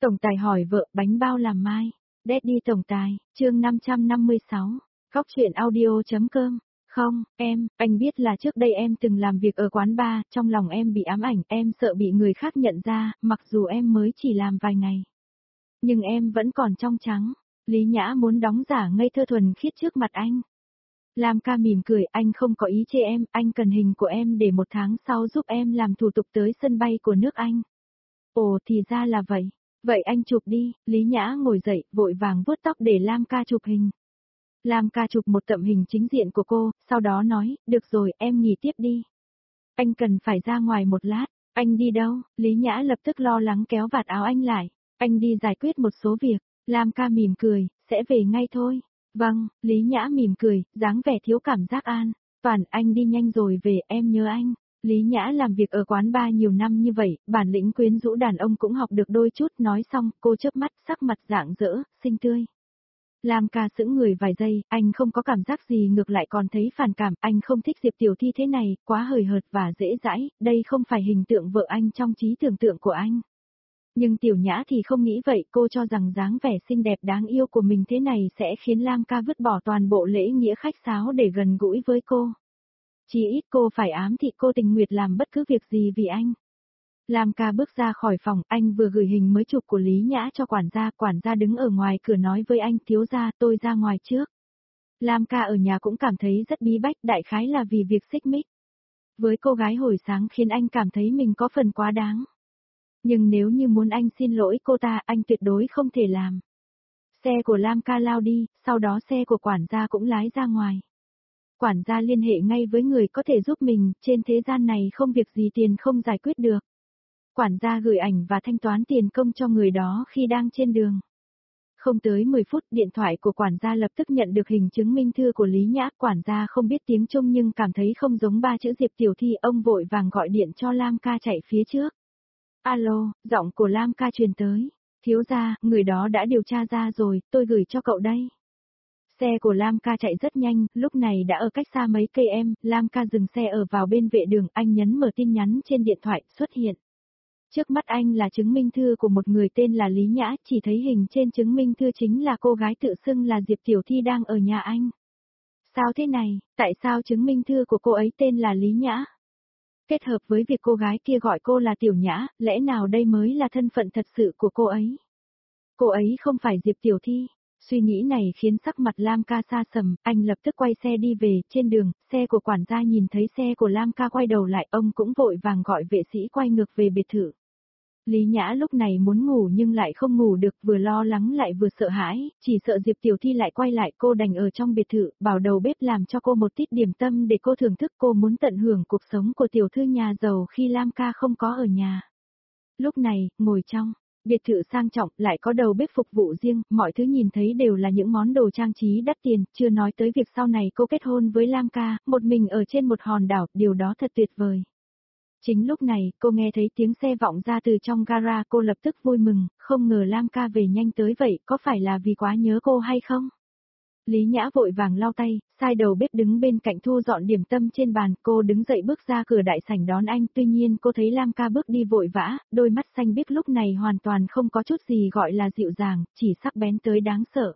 Tổng tài hỏi vợ bánh bao làm mai. Daddy tổng tài, chương 556. Góc truyện audio.com. Không, anh biết là trước đây em từng làm việc ở quán bar, trong lòng em bị ám ảnh, em sợ bị người khác nhận ra, mặc dù em mới chỉ làm vài ngày. Nhưng em vẫn còn trong trắng. Lý Nhã muốn đóng giả ngây thơ thuần khiết trước mặt anh. Lam ca mỉm cười, anh không có ý chê em, anh cần hình của em để 1 tháng sau giúp em làm thủ tục tới sân bay của nước Anh. Ồ thì ra là vậy. Vậy anh chụp đi, Lý Nhã ngồi dậy, vội vàng vuốt tóc để Lam ca chụp hình. Lam ca chụp một tấm hình chính diện của cô, sau đó nói, được rồi, em nghỉ tiếp đi. Anh cần phải ra ngoài một lát, anh đi đâu? Lý Nhã lập tức lo lắng kéo vạt áo anh lại. Anh đi giải quyết một số việc, Lam ca mỉm cười, sẽ về ngay thôi. Vâng, Lý Nhã mỉm cười, dáng vẻ thiếu cảm giác an. Toàn anh đi nhanh rồi về, em nhớ anh. Lý Nhã làm việc ở quán bar nhiều năm như vậy, bản lĩnh quyến rũ đàn ông cũng học được đôi chút, nói xong, cô chớp mắt, sắc mặt rạng rỡ, xinh tươi. Lam ca sững người vài giây, anh không có cảm giác gì ngược lại còn thấy phản cảm, anh không thích Diệp Tiểu Thi thế này, quá hời hợt và dễ dãi, đây không phải hình tượng vợ anh trong trí tưởng tượng của anh. Nhưng Tiểu Nhã thì không nghĩ vậy, cô cho rằng dáng vẻ xinh đẹp đáng yêu của mình thế này sẽ khiến Lam ca vứt bỏ toàn bộ lễ nghĩa khách sáo để gần gũi với cô. Chỉ ít cô phải ám thị cô tình nguyện làm bất cứ việc gì vì anh. Lam ca bước ra khỏi phòng, anh vừa gửi hình mới chụp của Lý Nhã cho quản gia đứng ở ngoài cửa nói với anh, thiếu gia, tôi ra ngoài trước. Lam ca ở nhà cũng cảm thấy rất bí bách, đại khái là vì việc xích mích với cô gái hồi sáng khiến anh cảm thấy mình có phần quá đáng. Nhưng nếu như muốn anh xin lỗi cô ta, anh tuyệt đối không thể làm. Xe của Lam ca lao đi, sau đó xe của quản gia cũng lái ra ngoài. Quản gia liên hệ ngay với người có thể giúp mình, trên thế gian này không việc gì tiền không giải quyết được. Quản gia gửi ảnh và thanh toán tiền công cho người đó khi đang trên đường. Không tới 10 phút, điện thoại của quản gia lập tức nhận được hình chứng minh thư của Lý Nhã. Quản gia không biết tiếng Trung nhưng cảm thấy không giống 3 chữ Diệp Tiểu Thi, ông vội vàng gọi điện cho Lam ca chạy phía trước. Alo, giọng của Lam ca truyền tới. Thiếu gia, người đó đã điều tra ra rồi, tôi gửi cho cậu đây. Xe của Lam ca chạy rất nhanh, lúc này đã ở cách xa mấy cây em, Lam ca dừng xe ở vào bên vệ đường, anh nhấn mở tin nhắn trên điện thoại, xuất hiện. Trước mắt anh là chứng minh thư của một người tên là Lý Nhã, chỉ thấy hình trên chứng minh thư chính là cô gái tự xưng là Diệp Tiểu Thi đang ở nhà anh. Sao thế này, tại sao chứng minh thư của cô ấy tên là Lý Nhã? Kết hợp với việc cô gái kia gọi cô là Tiểu Nhã, lẽ nào đây mới là thân phận thật sự của cô ấy? Cô ấy không phải Diệp Tiểu Thi. Suy nghĩ này khiến sắc mặt Lam ca xa sầm, anh lập tức quay xe đi về, trên đường, xe của quản gia nhìn thấy xe của Lam ca quay đầu lại, ông cũng vội vàng gọi vệ sĩ quay ngược về biệt thự. Lý Nhã lúc này muốn ngủ nhưng lại không ngủ được, vừa lo lắng lại vừa sợ hãi, chỉ sợ Diệp Tiểu Thi lại quay lại, cô đành ở trong biệt thự, bảo đầu bếp làm cho cô một tít điểm tâm để cô thưởng thức, cô muốn tận hưởng cuộc sống của tiểu thư nhà giàu khi Lam ca không có ở nhà. Lúc này, ngồi trong biệt thự sang trọng, lại có đầu bếp phục vụ riêng, mọi thứ nhìn thấy đều là những món đồ trang trí đắt tiền, chưa nói tới việc sau này cô kết hôn với Lam ca, một mình ở trên một hòn đảo, điều đó thật tuyệt vời. Chính lúc này, cô nghe thấy tiếng xe vọng ra từ trong gara, cô lập tức vui mừng, không ngờ Lam ca về nhanh tới vậy, có phải là vì quá nhớ cô hay không? Lý Nhã vội vàng lau tay, sai đầu bếp đứng bên cạnh thu dọn điểm tâm trên bàn, cô đứng dậy bước ra cửa đại sảnh đón anh, tuy nhiên cô thấy Lam ca bước đi vội vã, đôi mắt xanh biếc lúc này hoàn toàn không có chút gì gọi là dịu dàng, chỉ sắc bén tới đáng sợ.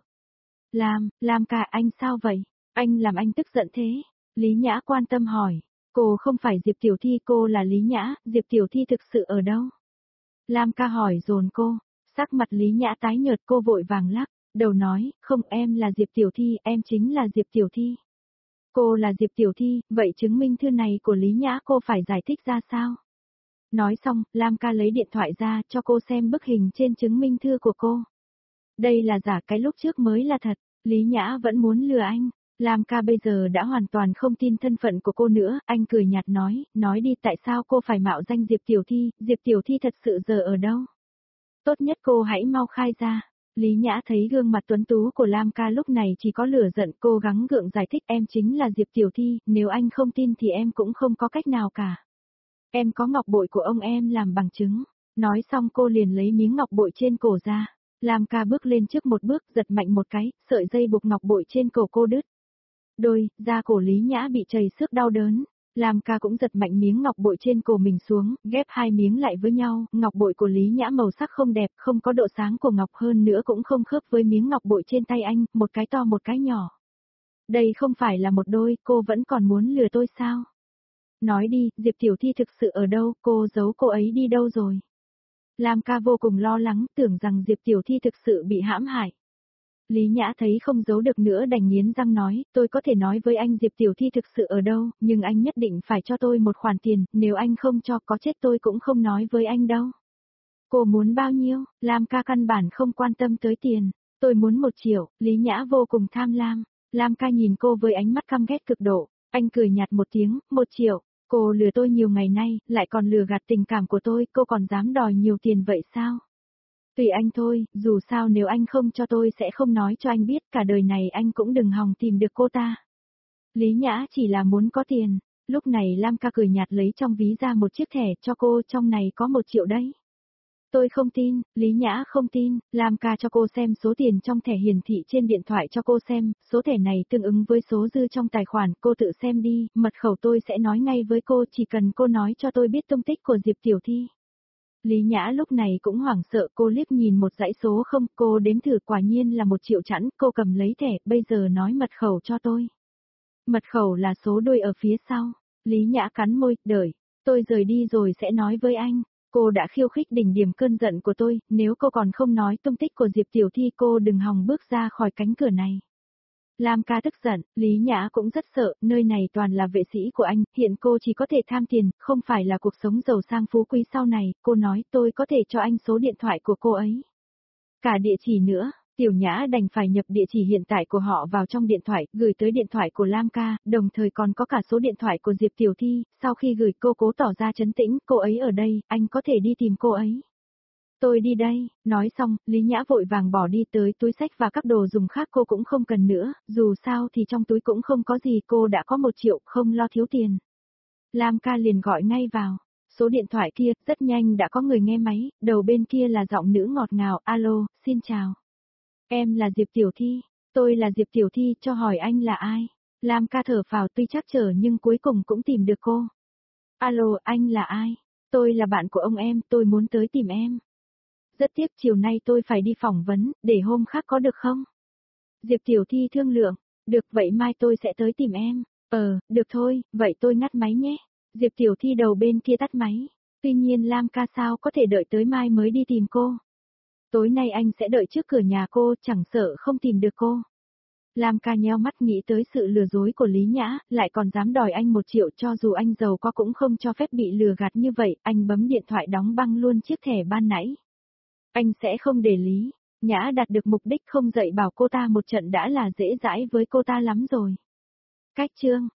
Lam ca, anh sao vậy? Anh làm anh tức giận thế? Lý Nhã quan tâm hỏi. Cô không phải Diệp Tiểu Thi, cô là Lý Nhã, Diệp Tiểu Thi thực sự ở đâu? Lam ca hỏi dồn cô, sắc mặt Lý Nhã tái nhợt, cô vội vàng lắc đầu nói, không, em là Diệp Tiểu Thi, em chính là Diệp Tiểu Thi. Cô là Diệp Tiểu Thi, vậy chứng minh thư này của Lý Nhã cô phải giải thích ra sao? Nói xong, Lam ca lấy điện thoại ra cho cô xem bức hình trên chứng minh thư của cô. Đây là giả, cái lúc trước mới là thật, Lý Nhã vẫn muốn lừa anh. Lam ca bây giờ đã hoàn toàn không tin thân phận của cô nữa, anh cười nhạt nói đi, tại sao cô phải mạo danh Diệp Tiểu Thi thật sự giờ ở đâu? Tốt nhất cô hãy mau khai ra. Lý Nhã thấy gương mặt tuấn tú của Lam ca lúc này chỉ có lửa giận, cô gắng gượng giải thích, em chính là Diệp Tiểu Thi, nếu anh không tin thì em cũng không có cách nào cả. Em có ngọc bội của ông em làm bằng chứng. Nói xong cô liền lấy miếng ngọc bội trên cổ ra. Lam ca bước lên trước một bước, giật mạnh một cái, sợi dây buộc ngọc bội trên cổ cô đứt. Da cổ Lý Nhã bị trầy xước đau đớn. Lam ca cũng giật mạnh miếng ngọc bội trên cổ mình xuống, ghép hai miếng lại với nhau, ngọc bội của Lý Nhã màu sắc không đẹp, không có độ sáng của ngọc hơn nữa cũng không khớp với miếng ngọc bội trên tay anh, một cái to một cái nhỏ. Đây không phải là một đôi, cô vẫn còn muốn lừa tôi sao? Nói đi, Diệp Tiểu Thi thực sự ở đâu, cô giấu cô ấy đi đâu rồi? Lam ca vô cùng lo lắng, tưởng rằng Diệp Tiểu Thi thực sự bị hãm hại. Lý Nhã thấy không giấu được nữa đành nghiến răng nói, tôi có thể nói với anh Diệp Tiểu Thi thực sự ở đâu, nhưng anh nhất định phải cho tôi một khoản tiền, nếu anh không cho có chết tôi cũng không nói với anh đâu. Cô muốn bao nhiêu? Lam ca căn bản không quan tâm tới tiền. Tôi muốn 1 triệu, Lý Nhã vô cùng tham lam. Lam ca nhìn cô với ánh mắt căm ghét cực độ. Anh cười nhạt một tiếng, 1 triệu. Cô lừa tôi nhiều ngày nay, lại còn lừa gạt tình cảm của tôi, cô còn dám đòi nhiều tiền vậy sao? Tùy anh thôi, dù sao nếu anh không cho tôi sẽ không nói cho anh biết, cả đời này anh cũng đừng hòng tìm được cô ta. Lý Nhã chỉ là muốn có tiền. Lúc này Lam ca cười nhạt lấy trong ví ra một chiếc thẻ cho cô, trong này có 1 triệu đấy. Tôi không tin, Lý Nhã không tin, Lam ca cho cô xem số tiền trong thẻ hiển thị trên điện thoại cho cô xem, số thẻ này tương ứng với số dư trong tài khoản, cô tự xem đi, mật khẩu tôi sẽ nói ngay với cô, chỉ cần cô nói cho tôi biết tung tích của Diệp Tiểu Thi. Lý Nhã lúc này cũng hoảng sợ, cô liếc nhìn một dãy số không, cô đếm thử quả nhiên là 1 triệu chẵn, cô cầm lấy thẻ, bây giờ nói mật khẩu cho tôi. Mật khẩu là số đuôi ở phía sau. Lý Nhã cắn môi, đợi, tôi rời đi rồi sẽ nói với anh. Cô đã khiêu khích đỉnh điểm cơn giận của tôi, nếu cô còn không nói tung tích của Diệp Tiểu Thi cô đừng hòng bước ra khỏi cánh cửa này. Lam ca tức giận, Lý Nhã cũng rất sợ, nơi này toàn là vệ sĩ của anh, hiện cô chỉ có thể tham tiền, không phải là cuộc sống giàu sang phú quý sau này, cô nói tôi có thể cho anh số điện thoại của cô ấy. Cả địa chỉ nữa. Tiểu Nhã đành phải nhập địa chỉ hiện tại của họ vào trong điện thoại, gửi tới điện thoại của Lam ca, đồng thời còn có cả số điện thoại của Diệp Tiểu Thi, sau khi gửi cô cố tỏ ra trấn tĩnh, cô ấy ở đây, anh có thể đi tìm cô ấy. Tôi đi đây, nói xong, Lý Nhã vội vàng bỏ đi tới túi sách và các đồ dùng khác cô cũng không cần nữa, dù sao thì trong túi cũng không có gì, cô đã có 1 triệu, không lo thiếu tiền. Lam ca liền gọi ngay vào. Số điện thoại kia, rất nhanh đã có người nghe máy, đầu bên kia là giọng nữ ngọt ngào, alo, xin chào. Em là Diệp Tiểu Thi, tôi là Diệp Tiểu Thi, cho hỏi anh là ai? Lam ca thở phào tuy trắc trở nhưng cuối cùng cũng tìm được cô. Alo, anh là ai? Tôi là bạn của ông em, tôi muốn tới tìm em. Rất tiếc chiều nay tôi phải đi phỏng vấn, để hôm khác có được không? Diệp Tiểu Thi thương lượng, được vậy mai tôi sẽ tới tìm em. Được thôi, vậy tôi ngắt máy nhé. Diệp Tiểu Thi đầu bên kia tắt máy. Tuy nhiên Lam ca sao có thể đợi tới mai mới đi tìm cô. Tối nay anh sẽ đợi trước cửa nhà cô, chẳng sợ không tìm được cô. Lam ca nheo mắt nghĩ tới sự lừa dối của Lý Nhã, lại còn dám đòi anh 1 triệu cho dù anh giàu có cũng không cho phép bị lừa gạt như vậy, anh bấm điện thoại đóng băng luôn chiếc thẻ ban nãy. Anh sẽ không để Lý Nhã đạt được mục đích không dạy bảo cô ta một trận đã là dễ dãi với cô ta lắm rồi. Cách chương